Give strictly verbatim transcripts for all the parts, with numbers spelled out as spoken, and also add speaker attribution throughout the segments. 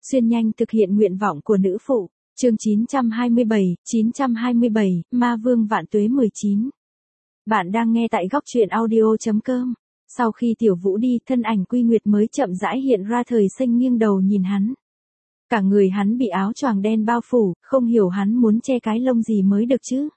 Speaker 1: xuyên nhanh thực hiện nguyện vọng của nữ phụ. Chương chín trăm hai mươi bảy, chín trăm hai mươi bảy, Ma Vương Vạn Tuế mười chín. Bạn đang nghe tại góc truyện audio chấm com. Sau khi Tiểu Vũ đi, thân ảnh Quy Nguyệt mới chậm rãi hiện ra. Thời Sinh nghiêng đầu nhìn hắn. Cả người hắn bị áo choàng đen bao phủ, không hiểu hắn muốn che cái lông gì mới được chứ.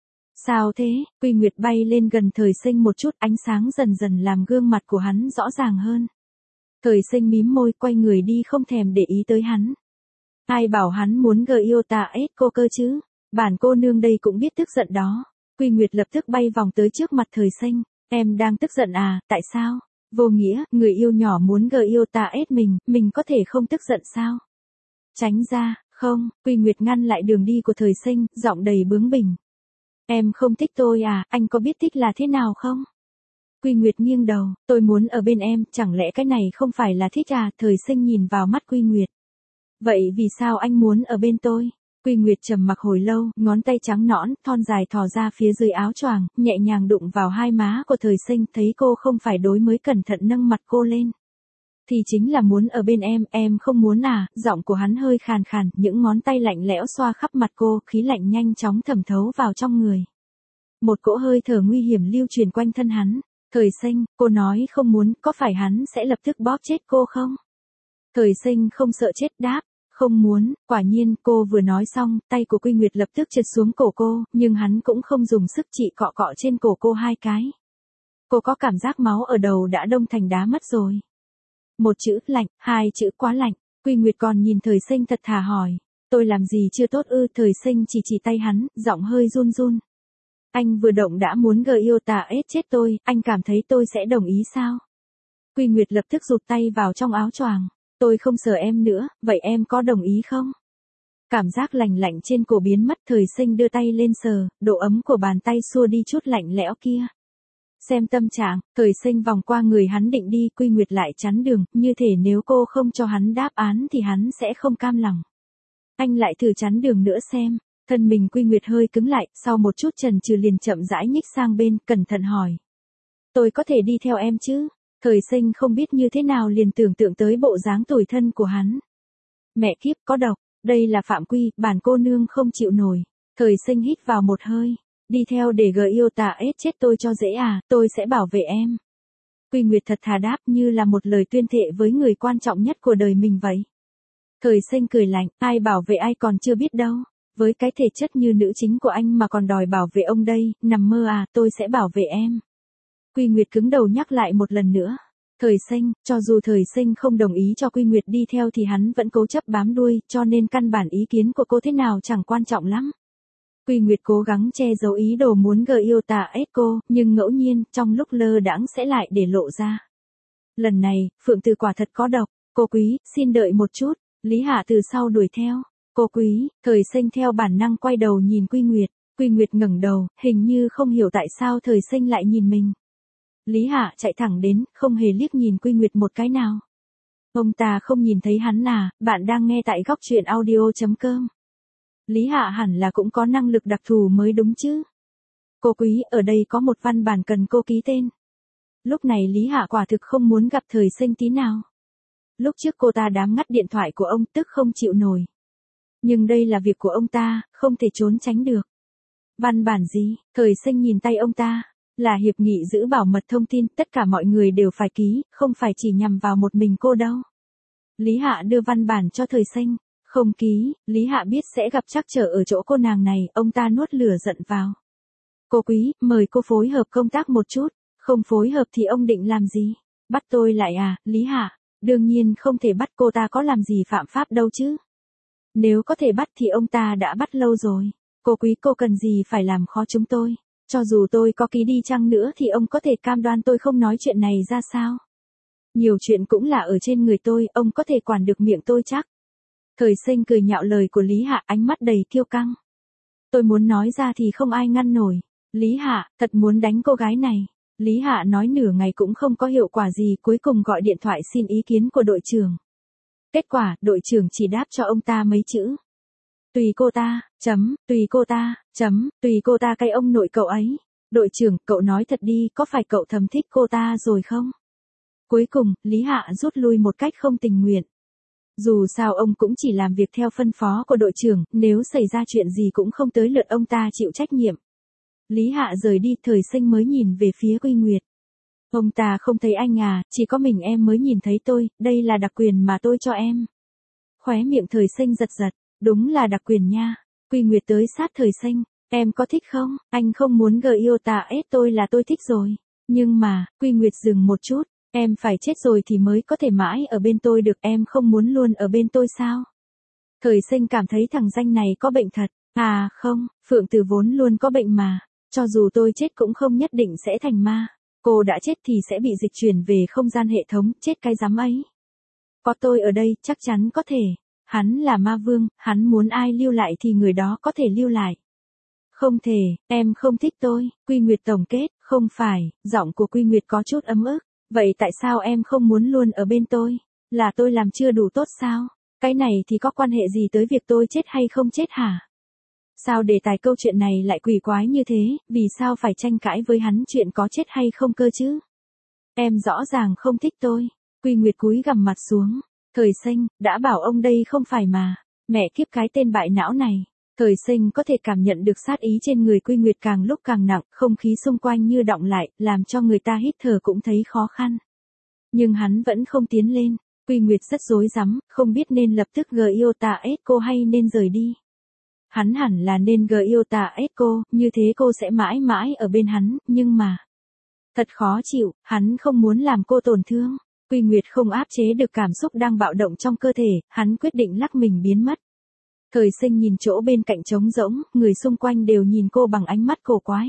Speaker 1: Sao thế? Quy Nguyệt bay lên gần Thời Sinh một chút, ánh sáng dần dần làm gương mặt của hắn rõ ràng hơn. Thời Sinh mím môi, quay người đi, không thèm để ý tới hắn. Ai bảo hắn muốn gờ yêu ta ết cô cơ chứ? Bản cô nương đây cũng biết tức giận đó. Quy Nguyệt lập tức bay vòng tới trước mặt Thời Sinh. Em đang tức giận à? Tại sao? Vô nghĩa, người yêu nhỏ muốn gờ yêu ta ết mình, mình có thể không tức giận sao? Tránh ra, không. Quy Nguyệt ngăn lại đường đi của Thời Sinh, giọng đầy bướng bỉnh. Em không thích tôi à? Anh có biết thích là thế nào không? Quy Nguyệt nghiêng đầu. Tôi muốn ở bên em, chẳng lẽ cái này không phải là thích à? Thời Sinh nhìn vào mắt Quy Nguyệt. Vậy vì sao anh muốn ở bên tôi? Quy Nguyệt trầm mặc hồi lâu, ngón tay trắng nõn, thon dài thò ra phía dưới áo choàng, nhẹ nhàng đụng vào hai má của Thời Sinh, thấy cô không phải đối mới cẩn thận nâng mặt cô lên. Thì chính là muốn ở bên em, em không muốn à? Giọng của hắn hơi khàn khàn, những ngón tay lạnh lẽo xoa khắp mặt cô, khí lạnh nhanh chóng thẩm thấu vào trong người. Một cỗ hơi thở nguy hiểm lưu truyền quanh thân hắn. Thời Sinh, cô nói không muốn, có phải hắn sẽ lập tức bóp chết cô không? Thời Sinh không sợ chết đáp. Không muốn. Quả nhiên, cô vừa nói xong, tay của Quy Nguyệt lập tức trượt xuống cổ cô, nhưng hắn cũng không dùng sức trị cọ cọ trên cổ cô hai cái. Cô có cảm giác máu ở đầu đã đông thành đá mất rồi. Một chữ lạnh, hai chữ quá lạnh. Quy Nguyệt còn nhìn Thời Sinh thật thà hỏi. Tôi làm gì chưa tốt ư? Thời Sinh chỉ chỉ tay hắn, giọng hơi run run. Anh vừa động đã muốn gờ yêu tà ết chết tôi, anh cảm thấy tôi sẽ đồng ý sao? Quy Nguyệt lập tức rụt tay vào trong áo choàng. Tôi không sợ em nữa, vậy em có đồng ý không? Cảm giác lạnh lạnh trên cổ biến mất. Thời Sinh đưa tay lên sờ, độ ấm của bàn tay xua đi chút lạnh lẽo kia. Xem tâm trạng, Thời Sinh vòng qua người hắn định đi, Quy Nguyệt lại chắn đường, như thể nếu cô không cho hắn đáp án thì hắn sẽ không cam lòng. Anh lại thử chắn đường nữa xem. Thân mình Quy Nguyệt hơi cứng lại, sau một chút chần chừ liền chậm rãi nhích sang bên, cẩn thận hỏi. Tôi có thể đi theo em chứ? Thời Sinh không biết như thế nào liền tưởng tượng tới bộ dáng tủi thân của hắn. Mẹ kiếp, có độc, đây là phạm quy, bản cô nương không chịu nổi. Thời Sinh hít vào một hơi. Đi theo để gờ yêu tà ết chết tôi cho dễ à, tôi sẽ bảo vệ em. Quy Nguyệt thật thà đáp, như là một lời tuyên thệ với người quan trọng nhất của đời mình vậy. Thời Sinh cười lạnh, ai bảo vệ ai còn chưa biết đâu. Với cái thể chất như nữ chính của anh mà còn đòi bảo vệ ông đây, nằm mơ à, tôi sẽ bảo vệ em. Quy Nguyệt cứng đầu nhắc lại một lần nữa. Thời Sinh, cho dù Thời Sinh không đồng ý cho Quy Nguyệt đi theo thì hắn vẫn cố chấp bám đuôi, cho nên căn bản ý kiến của cô thế nào chẳng quan trọng lắm. Quy Nguyệt cố gắng che giấu ý đồ muốn gờ yêu tà ết cô, nhưng ngẫu nhiên, trong lúc lơ đãng sẽ lại để lộ ra. Lần này, Phượng Từ quả thật có độc. Cô Quý, xin đợi một chút. Lý Hạ từ sau đuổi theo. Cô Quý, Thời Sinh theo bản năng quay đầu nhìn Quy Nguyệt. Quy Nguyệt ngẩng đầu, hình như không hiểu tại sao Thời Sinh lại nhìn mình. Lý Hạ chạy thẳng đến, không hề liếc nhìn Quy Nguyệt một cái nào. Ông ta không nhìn thấy hắn à? Bạn đang nghe tại góc truyện audio chấm com. Lý Hạ hẳn là cũng có năng lực đặc thù mới đúng chứ. Cô Quý, ở đây có một văn bản cần cô ký tên. Lúc này Lý Hạ quả thực không muốn gặp Thời Sinh tí nào. Lúc trước cô ta đám ngắt điện thoại của ông, tức không chịu nổi. Nhưng đây là việc của ông ta, không thể trốn tránh được. Văn bản gì? Thời Sinh nhìn tay ông ta. Là hiệp nghị giữ bảo mật thông tin, tất cả mọi người đều phải ký, không phải chỉ nhằm vào một mình cô đâu. Lý Hạ đưa văn bản cho Thời Sinh. Không ký, Lý Hạ biết sẽ gặp trắc trở ở chỗ cô nàng này, ông ta nuốt lửa giận vào. Cô Quý, mời cô phối hợp công tác một chút. Không phối hợp thì ông định làm gì? Bắt tôi lại à? Lý Hạ, đương nhiên không thể bắt, cô ta có làm gì phạm pháp đâu chứ. Nếu có thể bắt thì ông ta đã bắt lâu rồi. Cô Quý, cô cần gì phải làm khó chúng tôi? Cho dù tôi có ký đi chăng nữa thì ông có thể cam đoan tôi không nói chuyện này ra sao? Nhiều chuyện cũng là ở trên người tôi, ông có thể quản được miệng tôi chắc. Thời Sinh cười nhạo lời của Lý Hạ, ánh mắt đầy kiêu căng. Tôi muốn nói ra thì không ai ngăn nổi. Lý Hạ, thật muốn đánh cô gái này. Lý Hạ nói nửa ngày cũng không có hiệu quả gì, cuối cùng gọi điện thoại xin ý kiến của đội trưởng. Kết quả, đội trưởng chỉ đáp cho ông ta mấy chữ. Tùy cô ta, chấm, tùy cô ta, chấm, tùy cô ta cái ông nội cậu ấy. Đội trưởng, cậu nói thật đi, có phải cậu thầm thích cô ta rồi không? Cuối cùng, Lý Hạ rút lui một cách không tình nguyện. Dù sao ông cũng chỉ làm việc theo phân phó của đội trưởng, nếu xảy ra chuyện gì cũng không tới lượt ông ta chịu trách nhiệm. Lý Hạ rời đi, Thời Sinh mới nhìn về phía Quy Nguyệt. Ông ta không thấy anh à, chỉ có mình em mới nhìn thấy tôi, đây là đặc quyền mà tôi cho em. Khóe miệng Thời Sinh giật giật, đúng là đặc quyền nha. Quy Nguyệt tới sát Thời Sinh, em có thích không? Anh không muốn gợi yêu ta ép tôi là tôi thích rồi. Nhưng mà, Quy Nguyệt dừng một chút, em phải chết rồi thì mới có thể mãi ở bên tôi được, em không muốn luôn ở bên tôi sao? Thời Sinh cảm thấy thằng danh này có bệnh thật. À không, Phượng Tử vốn luôn có bệnh mà, cho dù tôi chết cũng không nhất định sẽ thành ma. Cô đã chết thì sẽ bị dịch chuyển về không gian hệ thống, chết cái rắm ấy. Có tôi ở đây, chắc chắn có thể. Hắn là ma vương, hắn muốn ai lưu lại thì người đó có thể lưu lại. Không thể, em không thích tôi. Quy Nguyệt tổng kết, không phải, giọng của Quy Nguyệt có chút ấm ức. Vậy tại sao em không muốn luôn ở bên tôi? Là tôi làm chưa đủ tốt sao? Cái này thì có quan hệ gì tới việc tôi chết hay không chết hả? Sao đề tài câu chuyện này lại quỷ quái như thế, vì sao phải tranh cãi với hắn chuyện có chết hay không cơ chứ? Em rõ ràng không thích tôi. Quy Nguyệt cúi gằm mặt xuống. Thời Sinh, đã bảo ông đây không phải mà. Mẹ kiếp cái tên bại não này. Thời Sinh có thể cảm nhận được sát ý trên người Quy Nguyệt càng lúc càng nặng, không khí xung quanh như đọng lại, làm cho người ta hít thở cũng thấy khó khăn. Nhưng hắn vẫn không tiến lên. Quy Nguyệt rất rối rắm, không biết nên lập tức gờ yêu ta ết cô hay nên rời đi. Hắn hẳn là nên gờ yêu ta ết cô, như thế cô sẽ mãi mãi ở bên hắn, nhưng mà... Thật khó chịu, hắn không muốn làm cô tổn thương. Quy Nguyệt không áp chế được cảm xúc đang bạo động trong cơ thể, hắn quyết định lắc mình biến mất. Thời Sinh nhìn chỗ bên cạnh trống rỗng, người xung quanh đều nhìn cô bằng ánh mắt cổ quái.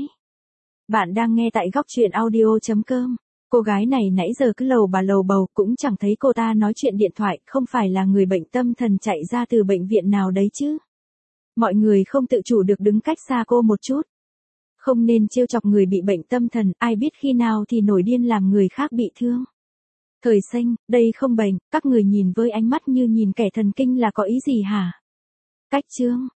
Speaker 1: Bạn đang nghe tại góc truyện audio chấm com. Cô gái này nãy giờ cứ lầu bà lầu bầu, cũng chẳng thấy cô ta nói chuyện điện thoại, không phải là người bệnh tâm thần chạy ra từ bệnh viện nào đấy chứ. Mọi người không tự chủ được đứng cách xa cô một chút. Không nên trêu chọc người bị bệnh tâm thần, ai biết khi nào thì nổi điên làm người khác bị thương. Thời Sinh, đây không bệnh, các người nhìn với ánh mắt như nhìn kẻ thần kinh là có ý gì hả? Cách chương.